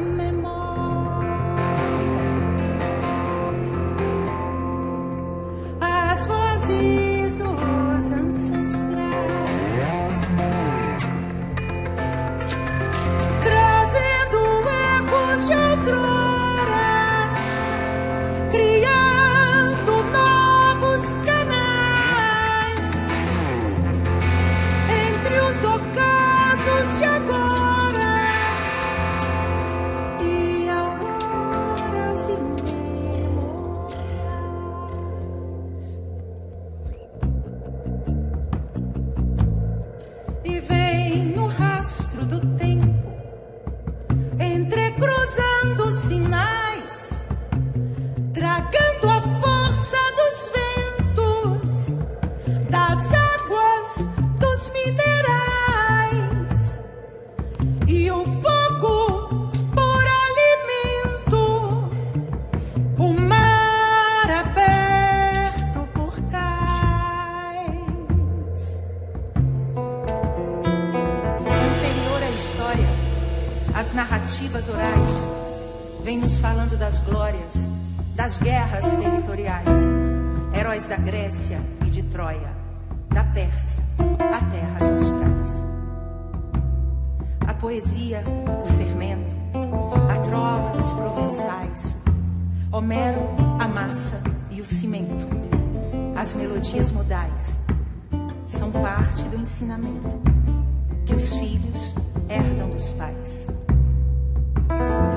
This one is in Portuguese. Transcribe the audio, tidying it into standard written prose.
As narrativas orais vêm nos falando das glórias, das guerras territoriais, heróis da Grécia e de Troia, da Pérsia a terras austrais. A poesia do fermento, a trova dos provençais, Homero, a massa e o cimento, as melodias modais, são parte do ensinamento que os filhos herdam dos pais.